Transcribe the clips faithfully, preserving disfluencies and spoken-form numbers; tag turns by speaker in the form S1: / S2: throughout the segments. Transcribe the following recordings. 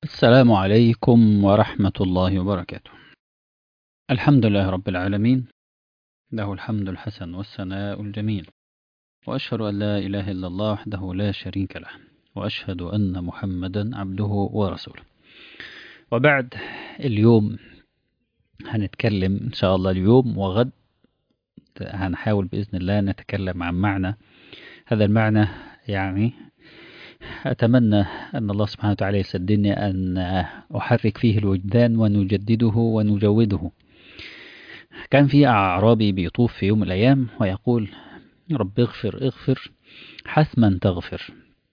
S1: السلام عليكم ورحمة الله وبركاته. الحمد لله رب العالمين، له الحمد الحسن والثناء الجميل، وأشهد أن لا إله إلا الله وحده لا شريك له، وأشهد أن محمدا عبده ورسوله. وبعد، اليوم هنتكلم إن شاء الله اليوم وغد هنحاول بإذن الله نتكلم عن معنى هذا المعنى. يعني أتمنى أن الله سبحانه وتعالى يسددني أن أحرك فيه الوجدان ونجدده ونجوده. كان في أعرابي بيطوف في يوم من الأيام ويقول: رب اغفر اغفر حتما تغفر.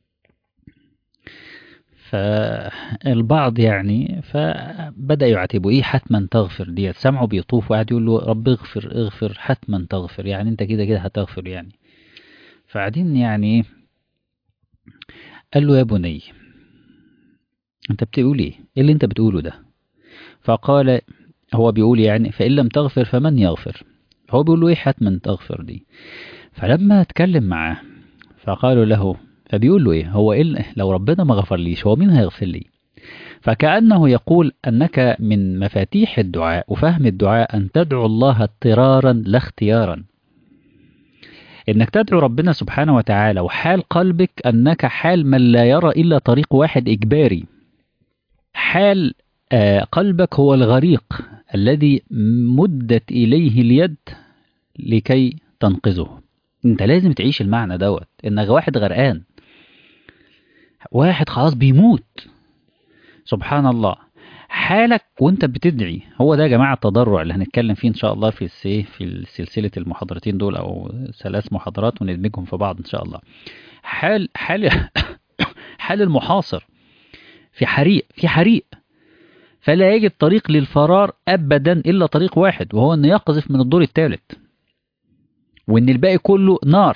S1: فالبعض يعني فبدأ يعاتبه: إيه حتما تغفر ديت؟ سمعه بيطوف وقاعد يقول له رب اغفر اغفر حتما تغفر، يعني أنت كده كده هتغفر يعني. فقاعدين يعني قال له: يا بني أنت بتقول إيه؟ إيه اللي أنت بتقوله ده؟ فقال، هو بيقول يعني فإن لم تغفر فمن يغفر؟ هو بيقول له: إيه حتما تغفر دي؟ فلما اتكلم معاه فقالوا له، فبيقول له: ايه هو إيه لو ربنا ما غفر ليش، هو مين هيغفر لي؟ فكأنه يقول انك من مفاتيح الدعاء وفهم الدعاء ان تدعو الله اضطرارا لا اختيارا، انك تدعو ربنا سبحانه وتعالى وحال قلبك انك حال من لا يرى الا طريق واحد اجباري. حال آه قلبك هو الغريق الذي مدت اليه اليد لكي تنقذه. انت لازم تعيش المعنى دوت، انك واحد غرقان، واحد خلاص بيموت. سبحان الله، حالك وانت بتدعي هو ده يا جماعة التضرع اللي هنتكلم فيه ان شاء الله في السي في سلسلة المحاضرتين دول او ثلاث محاضرات وندمجهم في بعض ان شاء الله. حال حال حال المحاصر في حريق في حريق فلا يجد طريق للفرار ابدا الا طريق واحد، وهو ان يقذف من الدور الثالث، وان الباقي كله نار.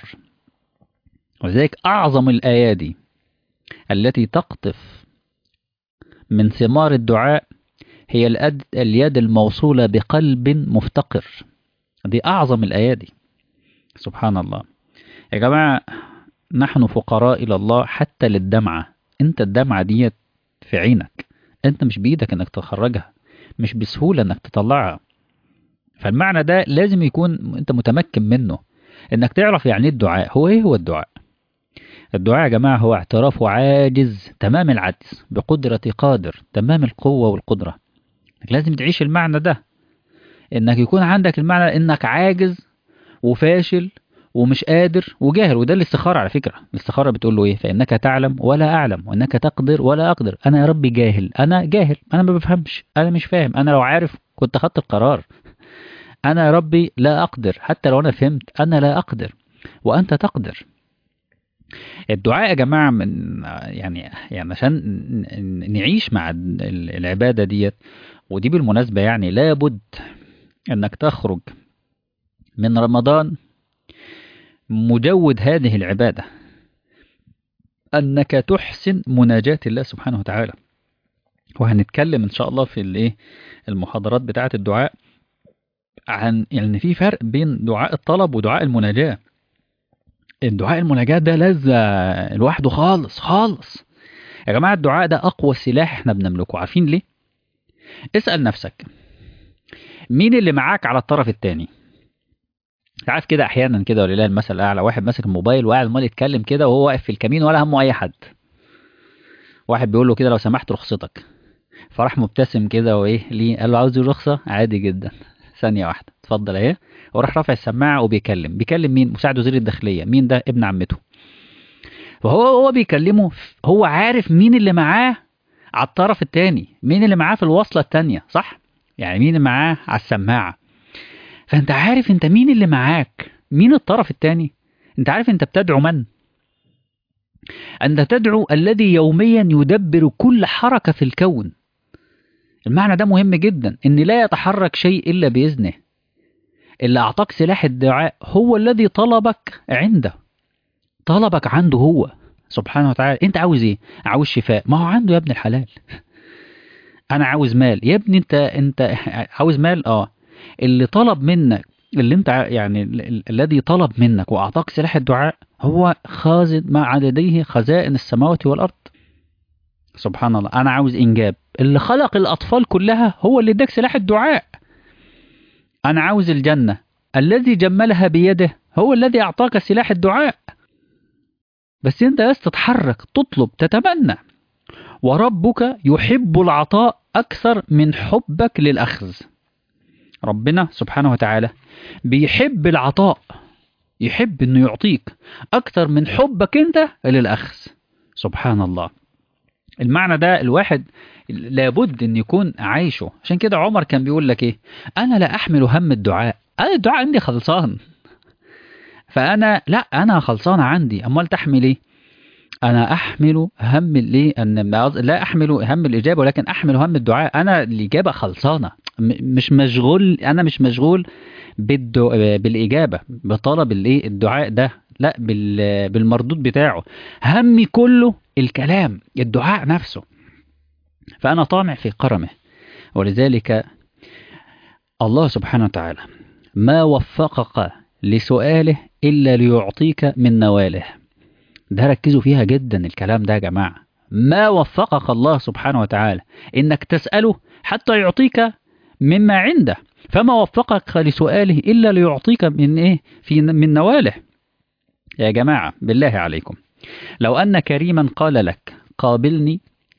S1: ولذلك اعظم الايادي التي تقطف من ثمار الدعاء هي الأد... اليد الموصولة بقلب مفتقر. دي أعظم الأيادي. سبحان الله يا جماعة، نحن فقراء إلى الله حتى للدمعة. أنت الدمعة دي في عينك، أنت مش بإيدك أنك تخرجها، مش بسهولة أنك تطلعها. فالمعنى ده لازم يكون أنت متمكن منه، أنك تعرف يعني الدعاء هو إيه. هو الدعاء الدعاء يا جماعة هو اعتراف عاجز تمام العجز بقدرة قادر تمام القوة والقدرة. لازم تعيش المعنى ده، انك يكون عندك المعنى انك عاجز وفاشل ومش قادر وجاهل. وده الاستخارة على فكرة. الاستخارة بتقول له ايه؟ فانك تعلم ولا اعلم، وانك تقدر ولا اقدر. انا يا ربي جاهل، انا جاهل، انا ما بفهمش، انا مش فاهم، انا لو عارف كنت خدت القرار. انا يا ربي لا اقدر، حتى لو انا فهمت انا لا اقدر وانت تقدر. الدعاء يا جماعة من يعني يعني عشان نعيش مع العبادة ديت. ودي بالمناسبة يعني لابد انك تخرج من رمضان مجود هذه العبادة، أنك تحسن مناجاة الله سبحانه وتعالى. وهنتكلم إن شاء الله في الايه المحاضرات بتاعة الدعاء عن يعني في فرق بين دعاء الطلب ودعاء المناجاة. الدعاء المناجاة ده لذة لوحده خالص خالص يا جماعة. الدعاء ده أقوى سلاح احنا بنملكه. عارفين ليه؟ اسأل نفسك، مين اللي معاك على الطرف التاني؟ عارف كده احيانا كده ولله المثل الاعلى، واحد ماسك الموبايل وقاعد عمال يتكلم كده وهو واقف في الكمين ولا همه اي حد. واحد بيقول له كده لو سمحت رخصتك، فراح مبتسم كده وايه ليه، قال له عاوز الرخصه؟ عادي جدا، ثانيه واحده اتفضل اهي. وراح رافع السماعه وبيكلم. بيكلم مين؟ مساعد وزير الداخليه. مين ده؟ ابن عمته. فهو هو بيكلمه، هو عارف مين اللي معاه على الطرف التاني، مين اللي معاه في الوصله التانيه، صح؟ يعني مين اللي معاه على السماعه. فانت عارف انت مين اللي معاك، مين الطرف التاني. انت عارف انت بتدعو من؟ انت تدعو الذي يوميا يدبر كل حركه في الكون. المعنى ده مهم جدا، ان لا يتحرك شيء الا باذنه. اللي اعطاك سلاح الدعاء هو الذي طلبك عنده، طلبك عنده هو سبحانه وتعالى. انت عاوز ايه؟ عاوز شفاء، ما هو عنده يا ابن الحلال. انا عاوز مال يا ابني، انت انت عاوز مال. اه اللي طلب منك، اللي انت ع- يعني ال- ال- الذي طلب منك واعطاك سلاح الدعاء هو خازن ما لديه خزائن السماوات والارض. سبحان الله. أنا عاوز إنجاب، اللي خلق الأطفال كلها هو اللي اداك سلاح الدعاء. أنا عاوز الجنة، الذي جملها بيده هو الذي أعطاك سلاح الدعاء. بس أنت بس تتحرك، تطلب، تتمنى. وربك يحب العطاء أكثر من حبك للأخذ. ربنا سبحانه وتعالى بيحب العطاء، يحب أنه يعطيك أكثر من حبك أنت للأخذ. سبحان الله. المعنى ده الواحد لابد أن يكون عايشه. عشان كده عمر كان بيقول لك إيه؟ أنا لا أحمل هم الدعاء، أنا الدعاء عندي خلصان، فأنا لا أنا خلصان عندي، أمال تحمل إيه؟ أنا أحمل هم الإيه؟ أن لا أحمل هم الإجابة ولكن أحمل هم الدعاء. أنا الإجابة خلصانة، مش مشغول، أنا مش مشغول بالدو... بالإجابة، بطلب الإيه؟ الدعاء ده، لا بال... بالمردود بتاعه. همي كله الكلام، الدعاء نفسه. فأنا طامع في كرمه. ولذلك الله سبحانه وتعالى ما وفقك لسؤاله إلا ليعطيك من نواله. ده ركزوا فيها جدا الكلام ده يا جماعة. ما وفقك الله سبحانه وتعالى إنك تسأله حتى يعطيك مما عنده، فما وفقك لسؤاله إلا ليعطيك من إيه؟ في من نواله. يا جماعة بالله عليكم، لو أن كريما قال لك قابلني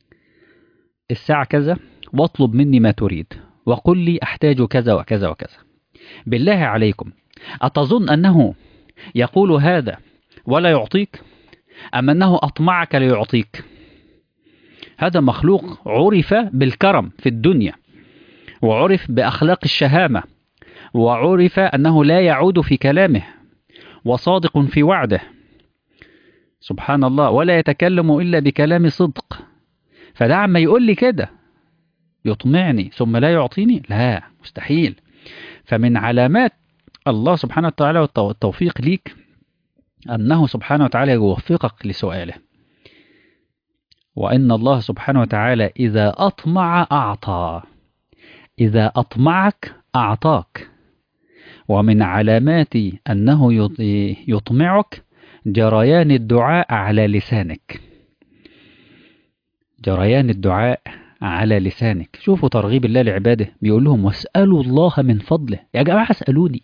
S1: الساعة كذا واطلب مني ما تريد وقل لي أحتاج كذا وكذا وكذا، بالله عليكم أتظن أنه يقول هذا ولا يعطيك، أم أنه أطمعك ليعطيك؟ هذا مخلوق عرف بالكرم في الدنيا، وعرف بأخلاق الشهامة، وعرف أنه لا يعود في كلامه، وصادق في وعده. سبحان الله. ولا يتكلم إلا بكلام صدق. فده عما يقول لي كده يطمعني ثم لا يعطيني؟ لا، مستحيل. فمن علامات الله سبحانه وتعالى والتوفيق ليك أنه سبحانه وتعالى يوفقك لسؤاله. وإن الله سبحانه وتعالى إذا أطمع أعطى، إذا أطمعك أعطاك. ومن علامات أنه يطمعك جريان الدعاء على لسانك، جريان الدعاء على لسانك. شوفوا ترغيب الله لعباده، بيقول لهم واسألوا الله من فضله. يا جماعة اسألوني.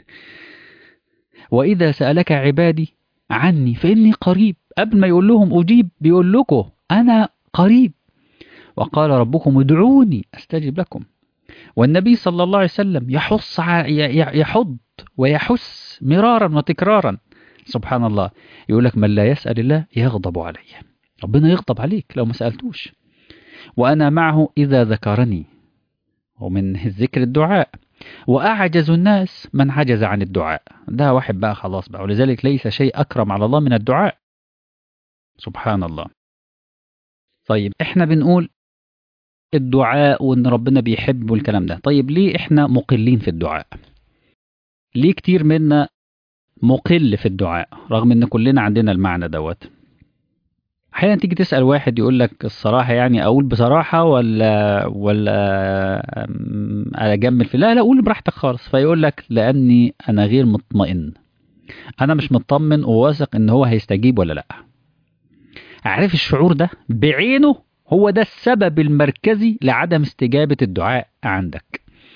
S1: وإذا سألك عبادي عني فإني قريب. قبل ما يقول لهم أجيب بيقول لكم أنا قريب. وقال ربكم ادعوني أستجب لكم. والنبي صلى الله عليه وسلم يحص يحض ويحس مرارا وتكرارا. سبحان الله. يقول لك من لا يسأل الله يغضب عليه. ربنا يغضب عليك لو ما سألتوش. وأنا معه إذا ذكرني، ومن الذكر الدعاء. وأعجز الناس من عجز عن الدعاء. ده واحد بقى خلاص بقى. ولذلك ليس شيء أكرم على الله من الدعاء. سبحان الله. طيب احنا بنقول الدعاء وان ربنا بيحب والكلام ده. طيب ليه احنا مقلين في الدعاء؟ ليه كتير منا مقل في الدعاء رغم ان كلنا عندنا المعنى دوت؟ احيانا تيجي تسأل واحد يقول لك الصراحة، يعني اقول بصراحة ولا ولا اجمل في لا لا قول براحتك خالص. فيقول لك لاني انا غير مطمئن، انا مش مطمن وواثق ان هو هيستجيب ولا لا. عارف الشعور ده بعينه هو ده السبب المركزي لعدم استجابة الدعاء عندك.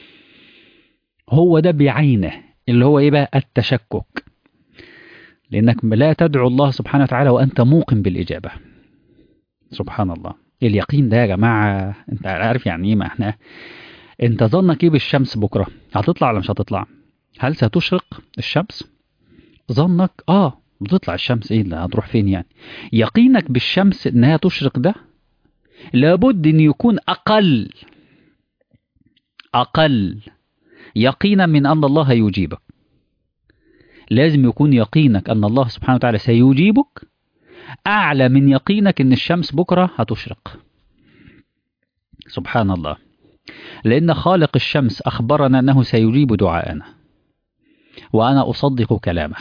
S1: هو ده بعينه اللي هو ايه بقى؟ التشكك. لانك لا تدعو الله سبحانه وتعالى وانت موقن بالاجابة. سبحان الله. اليقين ده يا جماعة انت عارف يعني ايه؟ ما احنا انت ظنك ايه بالشمس بكرة؟ هتطلع ولا مش هتطلع؟ هل ستشرق الشمس؟ ظنك اه بتطلع الشمس، ايه اللي هتروح فين يعني؟ يقينك بالشمس انها تشرق ده لابد ان يكون اقل اقل يقينا من ان الله يجيبك. لازم يكون يقينك ان الله سبحانه وتعالى سيجيبك اعلى من يقينك ان الشمس بكرة هتشرق. سبحان الله. لان خالق الشمس اخبرنا انه سيجيب دعاءنا، وانا اصدق كلامه.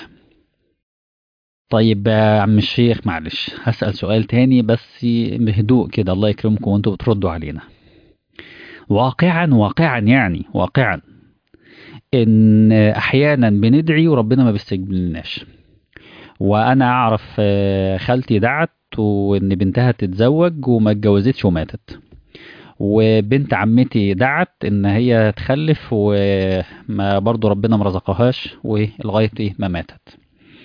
S1: طيب يا عم الشيخ معلش هسأل سؤال تاني بس بهدوء كده، الله يكرمكم وانتوا بتردوا علينا. واقعا واقعا يعني واقعا ان احيانا بندعي وربنا ما بيستجيب لناش. وانا اعرف خالتي دعت وإن بنتها تتزوج وما اتجوزتش وماتت، وبنت عمتي دعت إن هي تخلف وما برضو ربنا مرزقهاش ولغاية إيه ما ماتت.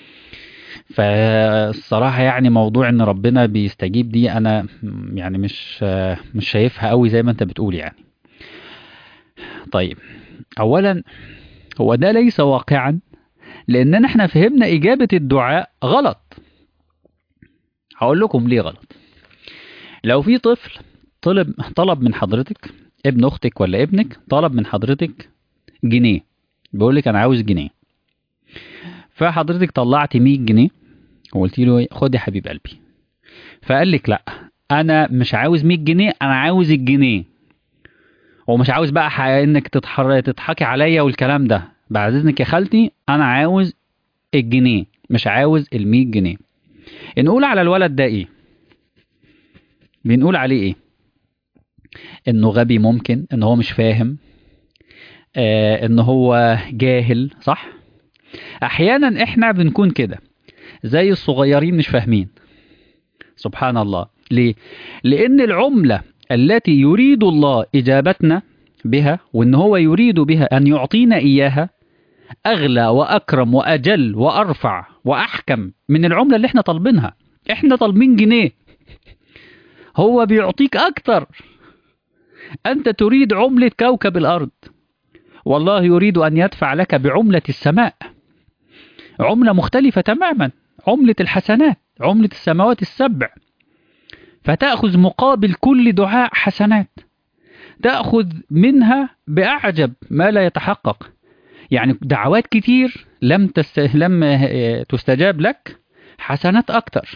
S1: فالصراحة يعني موضوع إن ربنا بيستجيب دي أنا يعني مش مش شايفها قوي زي ما أنت بتقول يعني. طيب أولا هو ده ليس واقعا، لأننا احنا فهمنا إجابة الدعاء غلط. هقول لكم ليه غلط. لو في طفل طلب طلب من حضرتك، ابن أختك ولا ابنك طلب من حضرتك جنيه، بيقول لك أنا عاوز جنيه، فحضرتك طلعت مية جنيه وقلت له خد يا حبيب قلبي، فقال لك لا أنا مش عاوز مية جنيه، أنا عاوز الجنيه، ومش عاوز بقى ح- إنك تتحر تضحكي عليا والكلام ده، بعد إذنك يا خالتي أنا عاوز الجنيه مش عاوز المية جنيه. نقول على الولد ده ايه؟ بنقول عليه ايه؟ انه غبي، ممكن ان هو مش فاهم، آه ان هو جاهل، صح؟ احيانا احنا بنكون كده زي الصغيرين مش فاهمين. سبحان الله. ليه؟ لان العملة التي يريد الله اجابتنا بها وان هو يريد بها ان يعطينا اياها اغلى واكرم واجل وارفع واحكم من العملة اللي احنا طالبينها. احنا طالبين جنيه، هو بيعطيك اكتر. أنت تريد عملة كوكب الأرض، والله يريد أن يدفع لك بعملة السماء، عملة مختلفة تماما، عملة الحسنات، عملة السماوات السبع. فتأخذ مقابل كل دعاء حسنات، تأخذ منها بأعجب ما لا يتحقق. يعني دعوات كتير لم, تست... لم تستجاب لك، حسنات أكتر.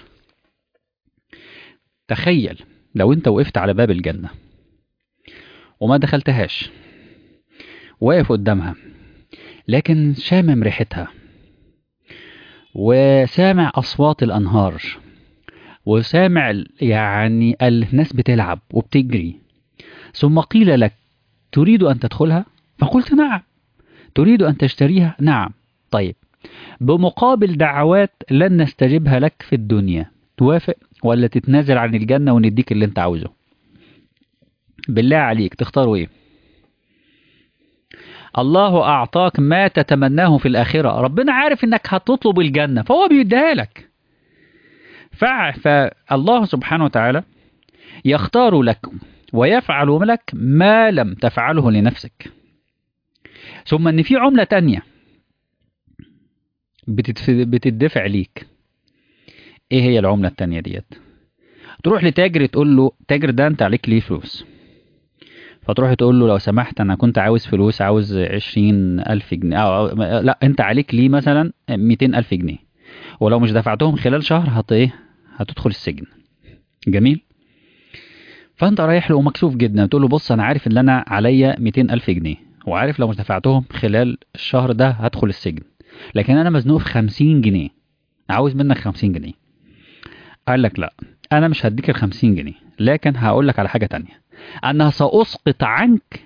S1: تخيل لو أنت وقفت على باب الجنة وما دخلتهاش، واقف قدامها لكن شامم ريحتها وسامع أصوات الأنهار وسامع يعني الناس بتلعب وبتجري، ثم قيل لك تريد أن تدخلها؟ فقلت نعم. تريد أن تشتريها؟ نعم. طيب بمقابل دعوات لن نستجيبها لك في الدنيا، توافق ولا تتنازل عن الجنة ونديك اللي انت عاوزه؟ بالله عليك تختاروا ايه؟ الله أعطاك ما تتمناه في الآخرة، ربنا عارف انك هتطلب الجنة فهو بيديها لك. فالله سبحانه وتعالى يختار لك ويفعل لك ما لم تفعله لنفسك. ثم ان في عملة تانية بتدفع ليك. ايه هي العملة التانية ديت؟ تروح لتاجر تقول له تاجر ده انت عليك ليه فلوس، فتروح تقول له لو سمحت انا كنت عاوز فلوس، عاوز عشرين الف جنيه، أو لا انت عليك ليه مثلا ميتين الف جنيه، ولو مش دفعتهم خلال شهر هت ايه هتدخل السجن. جميل. فانت رايح له ومكسوف جدا، تقول له بص انا عارف ان انا عليا ميتين الف جنيه، وعارف لو مش دفعتهم خلال الشهر ده هدخل السجن، لكن انا مزنوق في خمسين جنيه، عاوز منك خمسين جنيه. قال لك لا انا مش هديك ال خمسين جنيه، لكن هقول لك على حاجة تانية، انا ساسقط عنك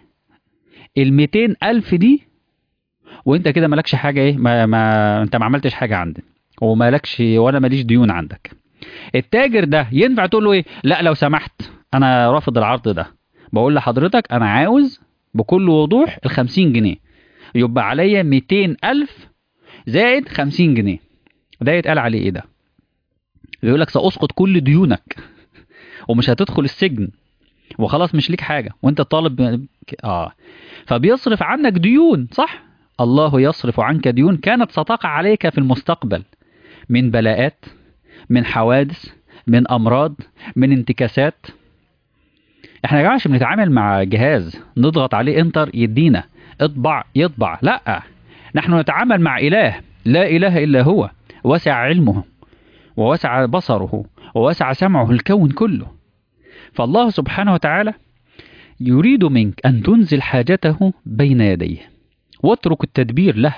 S1: ال ميتين الف دي، وانت كده مالكش حاجة، ايه ما, ما انت ما عملتش حاجة عندي ومالكش وانا ماليش ديون عندك. التاجر ده ينفع تقول له ايه؟ لا لو سمحت انا رافض العرض ده، بقول لحضرتك انا عاوز بكل وضوح ال خمسين جنيه، يبقى عليا ميتين الف زائد خمسين جنيه. ده يتقال عليه ايه ده؟ بيقول لك ساسقط كل ديونك ومش هتدخل السجن وخلاص مش ليك حاجة وانت طالب. اه فبيصرف عنك ديون، صح؟ الله يصرف عنك ديون كانت ستقع عليك في المستقبل من بلاءات، من حوادث، من امراض، من انتكاسات. احنا يا جماعه مش بنتعامل مع جهاز نضغط عليه انتر يدينا، اطبع يطبع، لا نحن نتعامل مع اله لا اله الا هو، وسع علمه ووسع بصره ووسع سمعه الكون كله. فالله سبحانه وتعالى يريد منك ان تنزل حاجته بين يديه واترك التدبير له،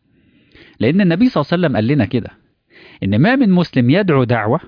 S1: لان النبي صلى الله عليه وسلم قال لنا كده، ان ما من مسلم يدعو دعوة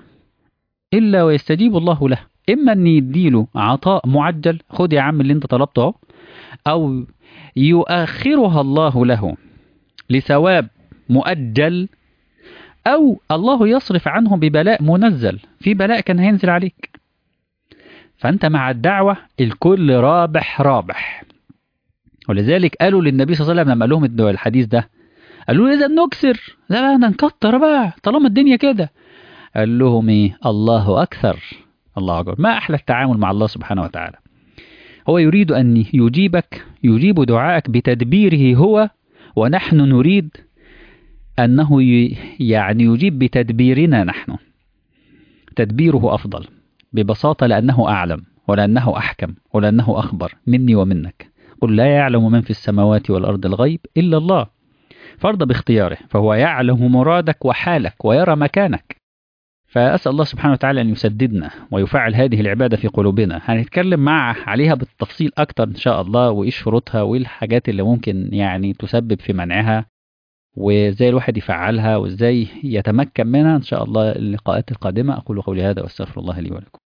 S1: الا ويستجيب الله له، اما ان يديله عطاء معجل، خد يا عم اللي انت طلبته، او يؤخرها الله له لثواب مؤجل أو الله يصرف عنهم ببلاء منزل، في بلاء كان هينزل عليك. فأنت مع الدعوة الكل رابح رابح. ولذلك قالوا للنبي صلى الله عليه وسلم لما قال لهم الحديث ده، قالوا له إذا نكسر، لا بقى نكتر بقى طالما الدنيا كده. قال لهم إيه؟ الله أكثر. الله أكبر. ما أحلى التعامل مع الله سبحانه وتعالى. هو يريد أن يجيبك، يجيب دعائك بتدبيره هو، ونحن نريد أنه يعني يجيب بتدبيرنا نحن. تدبيره أفضل ببساطة، لأنه أعلم ولأنه أحكم ولأنه أخبر مني ومنك. قل لا يعلم من في السماوات والأرض الغيب إلا الله، فرض باختياره، فهو يعلم مرادك وحالك ويرى مكانك. فأسأل الله سبحانه وتعالى أن يسددنا ويفعل هذه العبادة في قلوبنا. هنتكلم مع عليها بالتفصيل أكتر إن شاء الله، وإيش شروطها وإيه الحاجات اللي ممكن يعني تسبب في منعها، وإزاي الواحد يفعلها، وإزاي يتمكن منها إن شاء الله اللقاءات القادمة. أقول قولي هذا وأستغفر الله لي ولكم.